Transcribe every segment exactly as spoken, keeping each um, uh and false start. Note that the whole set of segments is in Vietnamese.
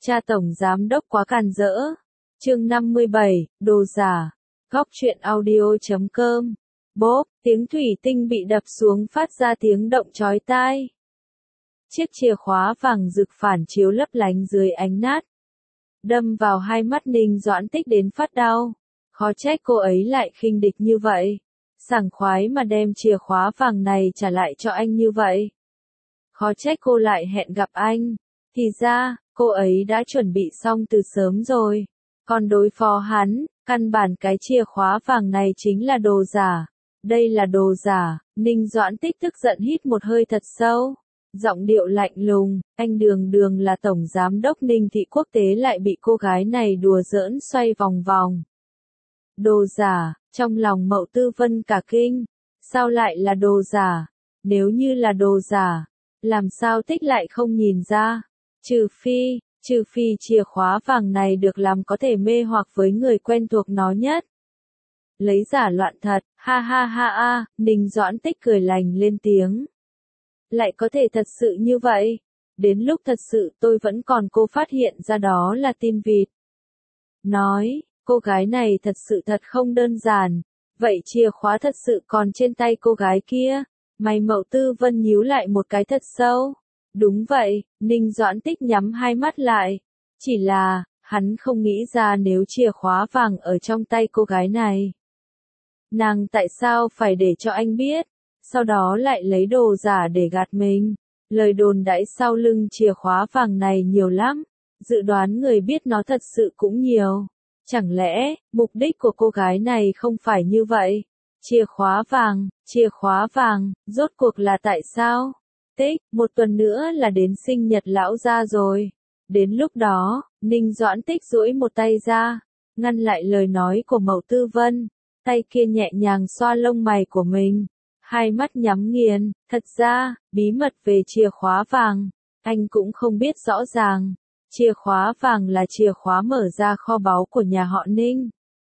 Cha tổng giám đốc quá càn rỡ. Chương năm mươi bảy, đồ giả. Góc truyện audio chấm com. Bốp, tiếng thủy tinh bị đập xuống phát ra tiếng động chói tai. Chiếc chìa khóa vàng rực phản chiếu lấp lánh dưới ánh nát, đâm vào hai mắt Ninh Doãn Tích đến phát đau. Khó trách cô ấy lại khinh địch như vậy, sảng khoái mà đem chìa khóa vàng này trả lại cho anh như vậy. Khó trách cô lại hẹn gặp anh, thì ra, cô ấy đã chuẩn bị xong từ sớm rồi. Còn đối phó hắn, căn bản cái chìa khóa vàng này chính là đồ giả. Đây là đồ giả. Ninh Doãn Tích tức giận hít một hơi thật sâu. Giọng điệu lạnh lùng, anh Đường Đường là tổng giám đốc Ninh Thị Quốc tế lại bị cô gái này đùa giỡn xoay vòng vòng. Đồ giả, trong lòng Mậu Tư Vân cả kinh. Sao lại là đồ giả? Nếu như là đồ giả, làm sao Tích lại không nhìn ra? Trừ phi, trừ phi chìa khóa vàng này được làm có thể mê hoặc với người quen thuộc nó nhất. Lấy giả loạn thật, ha ha ha a, Ninh Doãn Tích cười lành lên tiếng. Lại có thể thật sự như vậy. Đến lúc thật sự tôi vẫn còn cô phát hiện ra đó là tin vịt. Nói, cô gái này thật sự thật không đơn giản. Vậy chìa khóa thật sự còn trên tay cô gái kia. Mày Mậu Tư Vân nhíu lại một cái thật sâu. Đúng vậy, Ninh Doãn Tích nhắm hai mắt lại. Chỉ là, hắn không nghĩ ra nếu chìa khóa vàng ở trong tay cô gái này, nàng tại sao phải để cho anh biết, sau đó lại lấy đồ giả để gạt mình. Lời đồn đãi sau lưng chìa khóa vàng này nhiều lắm, dự đoán người biết nó thật sự cũng nhiều. Chẳng lẽ, mục đích của cô gái này không phải như vậy? Chìa khóa vàng, chìa khóa vàng, rốt cuộc là tại sao? Tích, một tuần nữa là đến sinh nhật lão gia rồi. Đến lúc đó, Ninh Doãn Tích duỗi một tay ra, ngăn lại lời nói của Mậu Tư Vân. Tay kia nhẹ nhàng xoa lông mày của mình, hai mắt nhắm nghiền. Thật ra, bí mật về chìa khóa vàng, anh cũng không biết rõ ràng. Chìa khóa vàng là chìa khóa mở ra kho báu của nhà họ Ninh.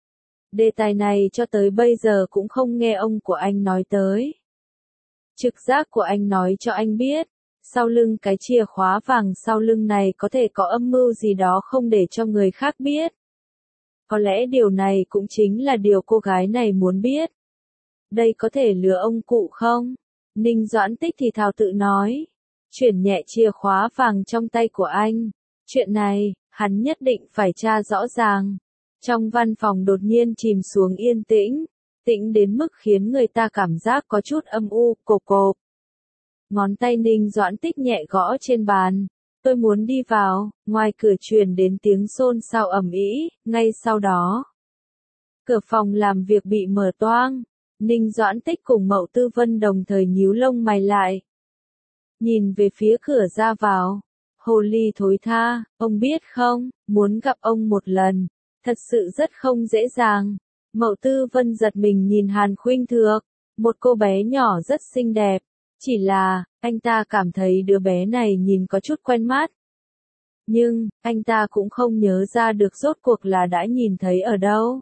Đề tài này cho tới bây giờ cũng không nghe ông của anh nói tới. Trực giác của anh nói cho anh biết, sau lưng cái chìa khóa vàng sau lưng này có thể có âm mưu gì đó không để cho người khác biết. Có lẽ điều này cũng chính là điều cô gái này muốn biết. Đây có thể lừa ông cụ không? Ninh Doãn Tích thì thào tự nói. Chuyển nhẹ chìa khóa vàng trong tay của anh. Chuyện này, hắn nhất định phải tra rõ ràng. Trong văn phòng đột nhiên chìm xuống yên tĩnh. Tĩnh đến mức khiến người ta cảm giác có chút âm u, cộp cộp. Ngón tay Ninh Doãn Tích nhẹ gõ trên bàn. Tôi muốn đi vào. Ngoài cửa truyền đến tiếng xôn xao ầm ĩ. Ngay sau đó, cửa phòng làm việc bị mở toang. Ninh Doãn Tích cùng Mậu Tư Vân đồng thời nhíu lông mày lại, nhìn về phía cửa ra vào. Hồ ly thối tha, ông biết không, muốn gặp ông một lần, thật sự rất không dễ dàng. Mậu Tư Vân giật mình nhìn Hàn Khuynh Thược, một cô bé nhỏ rất xinh đẹp. Chỉ là, anh ta cảm thấy đứa bé này nhìn có chút quen mắt. Nhưng, anh ta cũng không nhớ ra được rốt cuộc là đã nhìn thấy ở đâu.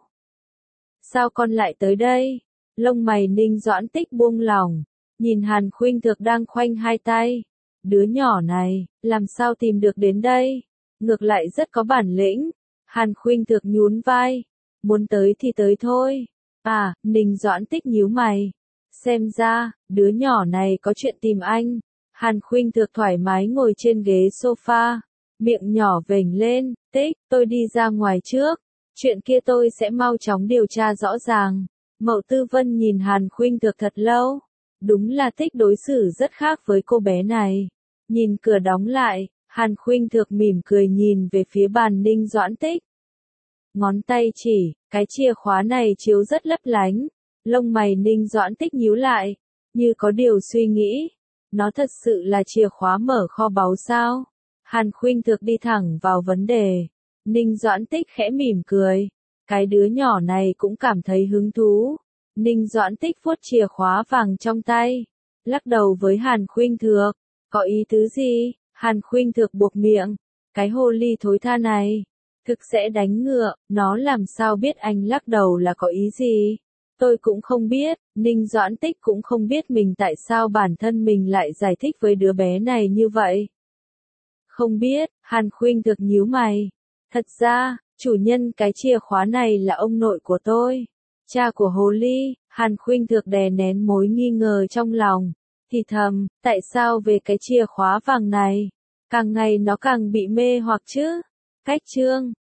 Sao con lại tới đây? Lông mày Ninh Doãn Tích buông lỏng, nhìn Hàn Khuynh Thược đang khoanh hai tay. Đứa nhỏ này, làm sao tìm được đến đây? Ngược lại rất có bản lĩnh. Hàn Khuynh Thược nhún vai. Muốn tới thì tới thôi. À, Ninh Doãn Tích nhíu mày. Xem ra, đứa nhỏ này có chuyện tìm anh. Hàn Khuynh Thược thoải mái ngồi trên ghế sofa, miệng nhỏ vểnh lên. Tích, tôi đi ra ngoài trước. Chuyện kia tôi sẽ mau chóng điều tra rõ ràng. Mậu Tư Vân nhìn Hàn Khuynh Thược thật lâu. Đúng là Tích đối xử rất khác với cô bé này. Nhìn cửa đóng lại, Hàn Khuynh Thược mỉm cười nhìn về phía bàn Ninh Doãn Tích. Ngón tay chỉ, cái chìa khóa này chiếu rất lấp lánh. Lông mày Ninh Doãn Tích nhíu lại, như có điều suy nghĩ. Nó thật sự là chìa khóa mở kho báu sao? Hàn Khuynh Thược đi thẳng vào vấn đề. Ninh Doãn Tích khẽ mỉm cười. Cái đứa nhỏ này cũng cảm thấy hứng thú. Ninh Doãn Tích vuốt chìa khóa vàng trong tay, lắc đầu với Hàn Khuynh Thược. Có ý tứ gì? Hàn Khuynh Thược buộc miệng. Cái hồ ly thối tha này, thực sẽ đánh ngựa. Nó làm sao biết anh lắc đầu là có ý gì? Tôi cũng không biết. Ninh Doãn Tích cũng không biết mình tại sao bản thân mình lại giải thích với đứa bé này như vậy. Không biết, Hàn Khuynh Thực nhíu mày. Thật ra, chủ nhân cái chìa khóa này là ông nội của tôi. Cha của Hồ Ly. Hàn Khuynh Thực đè nén mối nghi ngờ trong lòng. Thì thầm, tại sao về cái chìa khóa vàng này? Càng ngày nó càng bị mê hoặc chứ. Cách chương